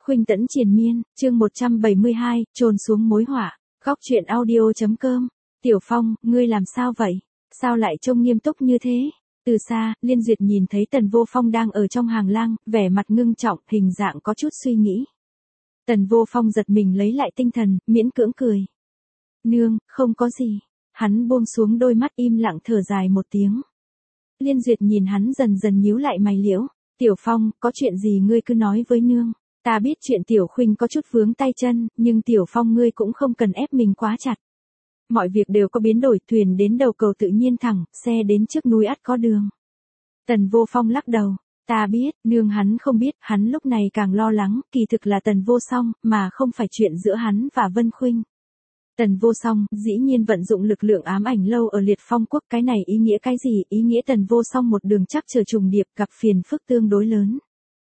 Khuynh Tẫn triền miên, chương 172, trồn xuống mối họa. Góc truyện audio.com. Tiểu Phong, ngươi làm sao vậy? Sao lại trông nghiêm túc như thế? Từ xa, Liên Duyệt nhìn thấy Tần Vô Phong đang ở trong hàng lang, vẻ mặt ngưng trọng, hình dạng có chút suy nghĩ. Tần Vô Phong giật mình lấy lại tinh thần, miễn cưỡng cười. Nương, không có gì. Hắn buông xuống đôi mắt im lặng thở dài một tiếng. Liên Duyệt nhìn hắn dần dần nhíu lại mày liễu. Tiểu Phong, có chuyện gì ngươi cứ nói với nương. Ta biết chuyện Tiểu Khuynh có chút vướng tay chân, nhưng Tiểu Phong ngươi cũng không cần ép mình quá chặt. Mọi việc đều có biến đổi, thuyền đến đầu cầu tự nhiên thẳng, xe đến trước núi ắt có đường. Tần Vô Phong lắc đầu. Ta biết, nương hắn không biết, hắn lúc này càng lo lắng, kỳ thực là Tần Vô Song, mà không phải chuyện giữa hắn và Vân Khuynh. Tần Vô Song, dĩ nhiên vận dụng lực lượng ám ảnh lâu ở Liệt Phong quốc, cái này ý nghĩa cái gì? Ý nghĩa Tần Vô Song một đường chắc trở trùng điệp, gặp phiền phức tương đối lớn.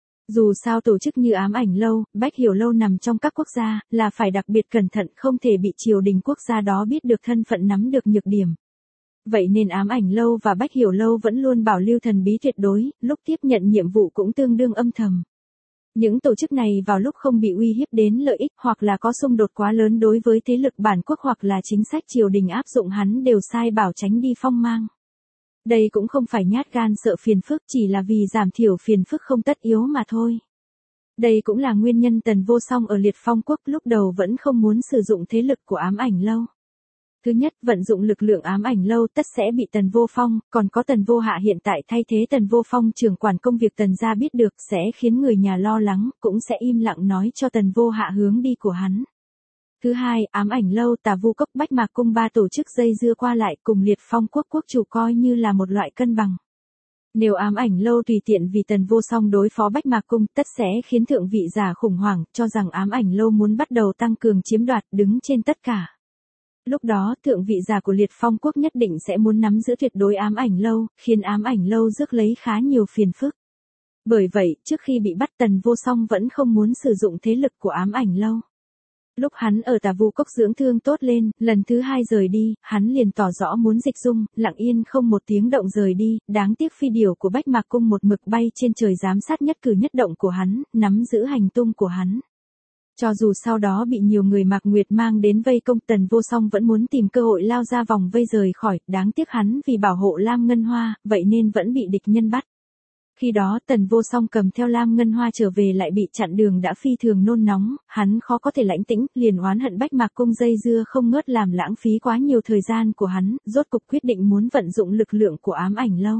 Dù sao tổ chức như ám ảnh lâu, Bách Hiểu lâu nằm trong các quốc gia, là phải đặc biệt cẩn thận, không thể bị triều đình quốc gia đó biết được thân phận, nắm được nhược điểm. Vậy nên ám ảnh lâu và Bách Hiểu lâu vẫn luôn bảo lưu thần bí tuyệt đối, lúc tiếp nhận nhiệm vụ cũng tương đương âm thầm. Những tổ chức này vào lúc không bị uy hiếp đến lợi ích hoặc là có xung đột quá lớn đối với thế lực bản quốc hoặc là chính sách triều đình áp dụng, hắn đều sai bảo tránh đi phong mang. Đây cũng không phải nhát gan sợ phiền phức, chỉ là vì giảm thiểu phiền phức không tất yếu mà thôi. Đây cũng là nguyên nhân Tần Vô Song ở Liệt Phong quốc lúc đầu vẫn không muốn sử dụng thế lực của ám ảnh lâu. Thứ nhất, vận dụng lực lượng ám ảnh lâu tất sẽ bị Tần Vô Phong, còn có Tần Vô Hạ hiện tại thay thế Tần Vô Phong trưởng quản công việc Tần gia biết được, sẽ khiến người nhà lo lắng, cũng sẽ im lặng nói cho Tần Vô Hạ hướng đi của hắn. Thứ hai, ám ảnh lâu, Tà Vu Cốc, Bách Mạc Cung ba tổ chức dây dưa qua lại cùng Liệt Phong quốc quốc chủ coi như là một loại cân bằng. Nếu ám ảnh lâu tùy tiện vì Tần Vô Song đối phó Bách Mạc Cung, tất sẽ khiến thượng vị giả khủng hoảng, cho rằng ám ảnh lâu muốn bắt đầu tăng cường chiếm đoạt, đứng trên tất cả. Lúc đó, thượng vị giả của Liệt Phong quốc nhất định sẽ muốn nắm giữ tuyệt đối ám ảnh lâu, khiến ám ảnh lâu rước lấy khá nhiều phiền phức. Bởi vậy, trước khi bị bắt, Tần Vô Song vẫn không muốn sử dụng thế lực của ám ảnh lâu. Lúc hắn ở Tà Vu Cốc dưỡng thương tốt lên, lần thứ hai rời đi, hắn liền tỏ rõ muốn dịch dung, lặng yên không một tiếng động rời đi, đáng tiếc phi điểu của Bách Mạc Cung một mực bay trên trời giám sát nhất cử nhất động của hắn, nắm giữ hành tung của hắn. Cho dù sau đó bị nhiều người Mạc Nguyệt mang đến vây công, Tần Vô Song vẫn muốn tìm cơ hội lao ra vòng vây rời khỏi, đáng tiếc hắn vì bảo hộ Lam Ngân Hoa, vậy nên vẫn bị địch nhân bắt. Khi đó Tần Vô Song cầm theo Lam Ngân Hoa trở về lại bị chặn đường đã phi thường nôn nóng, hắn khó có thể lãnh tĩnh, liền oán hận Bách Mạc Cung dây dưa không ngớt làm lãng phí quá nhiều thời gian của hắn, rốt cục quyết định muốn vận dụng lực lượng của ám ảnh lâu.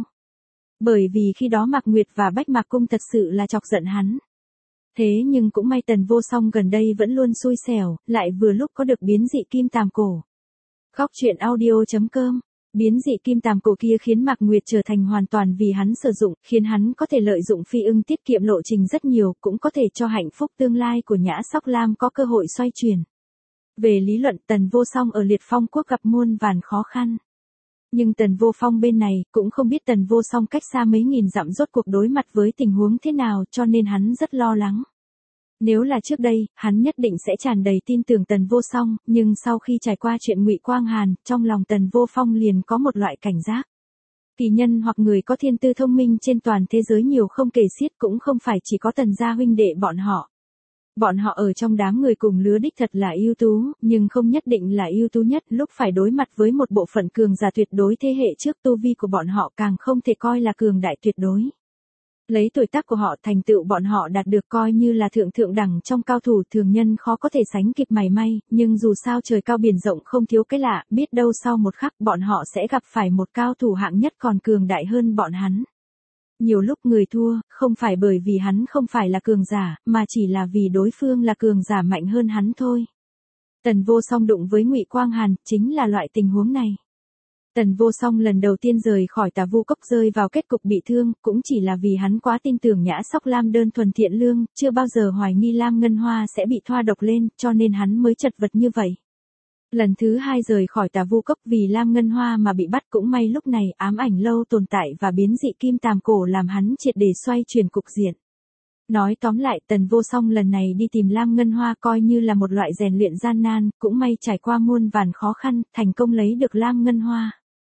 Bởi vì khi đó Mạc Nguyệt và Bách Mạc Cung thật sự là chọc giận hắn. Thế nhưng cũng may Tần Vô Song gần đây vẫn luôn xui xẻo, lại vừa lúc có được biến dị kim tàm cổ. Góc truyện audio.com. Biến dị kim tàm cổ kia khiến Mạc Nguyệt trở thành hoàn toàn vì hắn sử dụng, khiến hắn có thể lợi dụng phi ưng tiết kiệm lộ trình rất nhiều, cũng có thể cho hạnh phúc tương lai của Nhã Sóc Lam có cơ hội xoay chuyển. Về lý luận, Tần Vô Song ở Liệt Phong quốc gặp muôn vàn khó khăn. Nhưng Tần Vô Phong bên này, cũng không biết Tần Vô Song cách xa mấy nghìn dặm rốt cuộc đối mặt với tình huống thế nào, cho nên hắn rất lo lắng. Nếu là trước đây, hắn nhất định sẽ tràn đầy tin tưởng Tần Vô Song, nhưng sau khi trải qua chuyện Ngụy Quang Hàn, trong lòng Tần Vô Phong liền có một loại cảnh giác. Kỳ nhân hoặc người có thiên tư thông minh trên toàn thế giới nhiều không kể xiết, cũng không phải chỉ có Tần gia huynh đệ bọn họ. Bọn họ ở trong đám người cùng lứa đích thật là ưu tú, nhưng không nhất định là ưu tú nhất, lúc phải đối mặt với một bộ phận cường giả tuyệt đối thế hệ trước, tu vi của bọn họ càng không thể coi là cường đại tuyệt đối. Lấy tuổi tác của họ, thành tựu bọn họ đạt được coi như là thượng đẳng trong cao thủ, thường nhân khó có thể sánh kịp mảy may, nhưng dù sao trời cao biển rộng không thiếu cái lạ, biết đâu sau một khắc bọn họ sẽ gặp phải một cao thủ hạng nhất còn cường đại hơn bọn hắn. Nhiều lúc người thua, không phải bởi vì hắn không phải là cường giả, mà chỉ là vì đối phương là cường giả mạnh hơn hắn thôi. Tần Vô Song đụng với Ngụy Quang Hàn, chính là loại tình huống này. Tần Vô Song lần đầu tiên rời khỏi Tà Vu Cốc rơi vào kết cục bị thương, cũng chỉ là vì hắn quá tin tưởng Nhã Sóc Lam đơn thuần thiện lương, chưa bao giờ hoài nghi Lam Ngân Hoa sẽ bị thoa độc lên, cho nên hắn mới chật vật như vậy. Lần thứ hai rời khỏi Tà Vu Cốc vì Lam Ngân Hoa mà bị bắt, cũng may lúc này ám ảnh lâu tồn tại và biến dị kim tàm cổ làm hắn triệt để xoay chuyển cục diện. Nói tóm lại, Tần Vô Song lần này đi tìm Lam Ngân Hoa coi như là một loại rèn luyện gian nan, cũng may trải qua muôn vàn khó khăn, thành công lấy được Lam Ngân Hoa.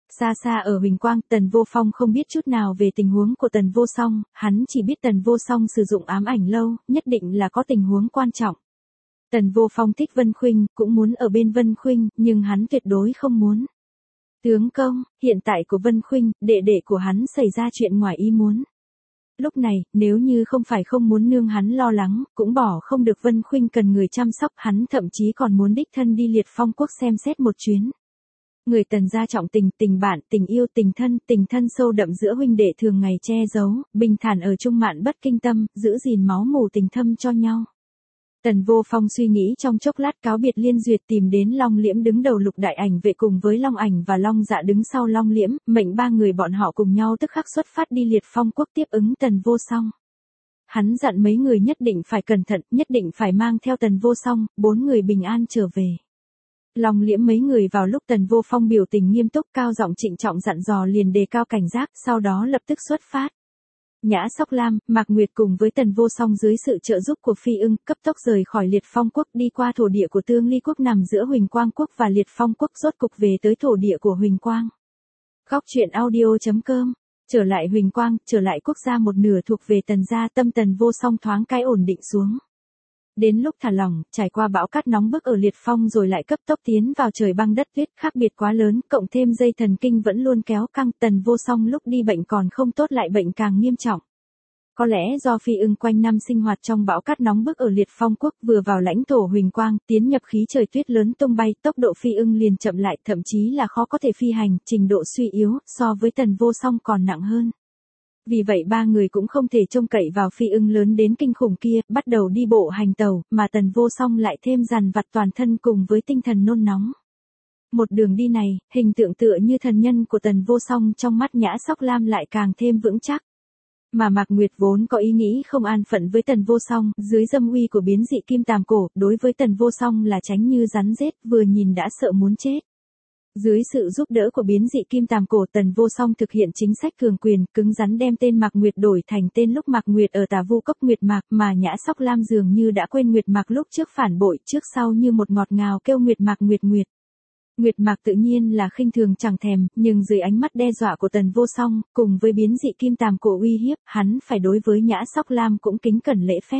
Xa xa ở Huỳnh Quang, Tần Vô Phong không biết chút nào về tình huống của Tần Vô Song, hắn chỉ biết Tần Vô Song sử dụng ám ảnh lâu, nhất định là có tình huống quan trọng. Tần Vô Phong thích Vân Khuynh, cũng muốn ở bên Vân Khuynh, nhưng hắn tuyệt đối không muốn. Tướng công, hiện tại của Vân Khuynh, đệ đệ của hắn xảy ra chuyện ngoài ý muốn. Lúc này, nếu như không phải không muốn nương hắn lo lắng, cũng bỏ không được Vân Khuynh cần người chăm sóc, hắn thậm chí còn muốn đích thân đi Liệt Phong quốc xem xét một chuyến. Người Tần gia trọng tình, tình bạn, tình yêu, tình thân sâu đậm giữa huynh đệ thường ngày che giấu, bình thản ở chung mạn bất kinh tâm, giữ gìn máu mủ tình thâm cho nhau. Tần Vô Phong suy nghĩ trong chốc lát cáo biệt Liên Duyệt tìm đến Long Liễm đứng đầu Lục Đại Ảnh vệ cùng với Long Ảnh và Long Dạ đứng sau Long Liễm, mệnh ba người bọn họ cùng nhau tức khắc xuất phát đi Liệt Phong quốc tiếp ứng Tần Vô Song. Hắn dặn mấy người nhất định phải cẩn thận, nhất định phải mang theo Tần Vô Song, 4 người bình an trở về. Long Liễm mấy người vào lúc Tần Vô Phong biểu tình nghiêm túc cao giọng trịnh trọng dặn dò liền đề cao cảnh giác, sau đó lập tức xuất phát. Nhã Sóc Lam, Mạc Nguyệt cùng với Tần Vô Song dưới sự trợ giúp của Phi Ưng, cấp tốc rời khỏi Liệt Phong quốc đi qua thổ địa của Tương Ly quốc nằm giữa Huỳnh Quang quốc và Liệt Phong quốc, rốt cục về tới thổ địa của Huỳnh Quang. Góc truyện audio.com. Trở lại Huỳnh Quang, trở lại quốc gia một nửa thuộc về Tần gia, tâm Tần Vô Song thoáng cái ổn định xuống. Đến lúc thả lỏng, trải qua bão cát nóng bức ở Liệt Phong rồi lại cấp tốc tiến vào trời băng đất tuyết, khác biệt quá lớn, cộng thêm dây thần kinh vẫn luôn kéo căng, Tần Vô Song lúc đi bệnh còn không tốt lại bệnh càng nghiêm trọng. Có lẽ do Phi Ưng quanh năm sinh hoạt trong bão cát nóng bức ở Liệt Phong quốc, vừa vào lãnh thổ Huỳnh Quang, tiến nhập khí trời tuyết lớn tung bay, tốc độ Phi Ưng liền chậm lại, thậm chí là khó có thể phi hành, trình độ suy yếu, so với Tần Vô Song còn nặng hơn. Vì vậy ba người cũng không thể trông cậy vào Phi Ưng lớn đến kinh khủng kia, bắt đầu đi bộ hành tàu, mà Tần Vô Song lại thêm dằn vặt toàn thân cùng với tinh thần nôn nóng. Một đường đi này, hình tượng tựa như thần nhân của Tần Vô Song trong mắt Nhã Sóc Lam lại càng thêm vững chắc. Mà Mạc Nguyệt vốn có ý nghĩ không an phận với Tần Vô Song, dưới dâm uy của biến dị kim tàm cổ, đối với Tần Vô Song là tránh như rắn rết, vừa nhìn đã sợ muốn chết. Dưới sự giúp đỡ của biến dị kim tàm cổ, Tần Vô Song thực hiện chính sách cường quyền, cứng rắn đem tên Mạc Nguyệt đổi thành tên lúc Mạc Nguyệt ở Tà Vu cốc Nguyệt Mạc, mà Nhã Sóc Lam dường như đã quên Nguyệt Mạc lúc trước phản bội, trước sau như một ngọt ngào kêu Nguyệt Mạc Nguyệt Nguyệt. Nguyệt Mạc tự nhiên là khinh thường chẳng thèm, nhưng dưới ánh mắt đe dọa của Tần Vô Song, cùng với biến dị kim tàm cổ uy hiếp, hắn phải đối với Nhã Sóc Lam cũng kính cẩn lễ phép.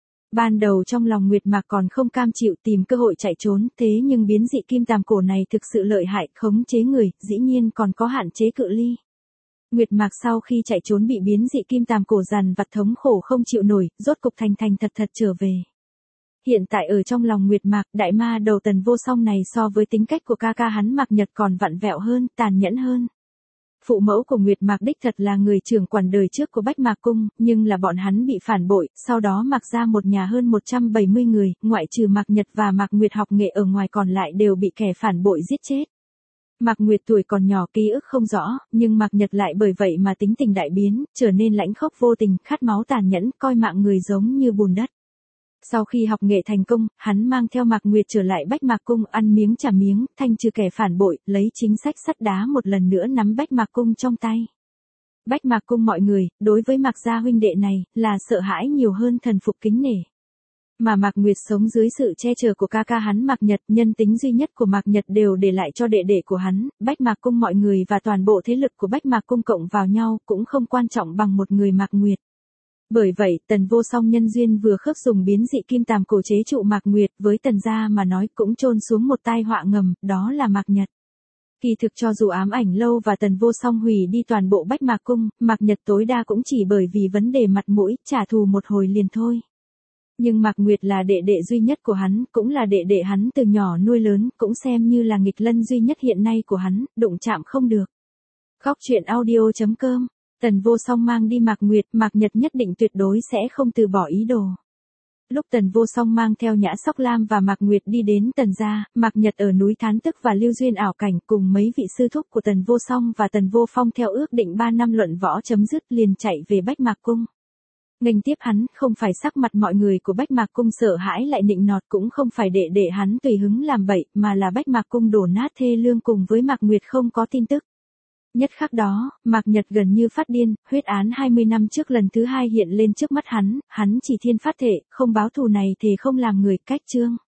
Ban đầu trong lòng Nguyệt Mạc còn không cam chịu tìm cơ hội chạy trốn, thế nhưng biến dị kim tàm cổ này thực sự lợi hại, khống chế người, dĩ nhiên còn có hạn chế cự ly. Nguyệt Mạc sau khi chạy trốn bị biến dị kim tàm cổ dằn vặt thống khổ không chịu nổi, rốt cục thành thật trở về. Hiện tại ở trong lòng Nguyệt Mạc, đại ma đầu Tần Vô Song này so với tính cách của ca ca hắn Mạc Nhật còn vặn vẹo hơn, tàn nhẫn hơn. Phụ mẫu của Nguyệt Mạc đích thật là người trưởng quản đời trước của Bách Mạc Cung, nhưng là bọn hắn bị phản bội, sau đó Mạc ra một nhà hơn 170 người, ngoại trừ Mạc Nhật và Mạc Nguyệt học nghệ ở ngoài còn lại đều bị kẻ phản bội giết chết. Mạc Nguyệt tuổi còn nhỏ ký ức không rõ, nhưng Mạc Nhật lại bởi vậy mà tính tình đại biến, trở nên lãnh khốc vô tình, khát máu tàn nhẫn, coi mạng người giống như bùn đất. Sau khi học nghệ thành công, hắn mang theo Mạc Nguyệt trở lại Bách Mạc Cung ăn miếng trả miếng, thanh trừ kẻ phản bội, lấy chính sách sắt đá một lần nữa nắm Bách Mạc Cung trong tay. Bách Mạc Cung mọi người, đối với Mạc gia huynh đệ này, là sợ hãi nhiều hơn thần phục kính nể. Mà Mạc Nguyệt sống dưới sự che chở của ca ca hắn Mạc Nhật, nhân tính duy nhất của Mạc Nhật đều để lại cho đệ đệ của hắn, Bách Mạc Cung mọi người và toàn bộ thế lực của Bách Mạc Cung cộng vào nhau cũng không quan trọng bằng một người Mạc Nguyệt. Bởi vậy, Tần Vô Song nhân duyên vừa khớp dùng biến dị kim tàm cổ chế trụ Mạc Nguyệt, với Tần gia mà nói cũng chôn xuống một tai họa ngầm, đó là Mạc Nhật. Kỳ thực cho dù ám ảnh lâu và Tần Vô Song hủy đi toàn bộ Bách Mạc Cung, Mạc Nhật tối đa cũng chỉ bởi vì vấn đề mặt mũi, trả thù một hồi liền thôi. Nhưng Mạc Nguyệt là đệ đệ duy nhất của hắn, cũng là đệ đệ hắn từ nhỏ nuôi lớn, cũng xem như là nghịch lân duy nhất hiện nay của hắn, đụng chạm không được. Góc truyện audio.com. Tần Vô Song mang đi Mạc Nguyệt, Mạc Nhật nhất định tuyệt đối sẽ không từ bỏ ý đồ. Lúc Tần Vô Song mang theo Nhã Sóc Lam và Mạc Nguyệt đi đến Tần gia, Mạc Nhật ở núi Thán Tức và Lưu Duyên ảo cảnh cùng mấy vị sư thúc của Tần Vô Song và Tần Vô Phong theo ước định 3 năm luận võ chấm dứt liền chạy về Bách Mạc Cung. Nghênh tiếp hắn, không phải sắc mặt mọi người của Bách Mạc Cung sợ hãi lại nịnh nọt, cũng không phải đệ hắn tùy hứng làm bậy, mà là Bách Mạc Cung đổ nát thê lương cùng với Mạc Nguyệt không có tin tức. Nhất khắc đó, Mạc Nhật gần như phát điên, huyết án 20 năm trước lần thứ hai hiện lên trước mắt hắn chỉ thiên phát thể, không báo thù này thề không làm người, cách chương.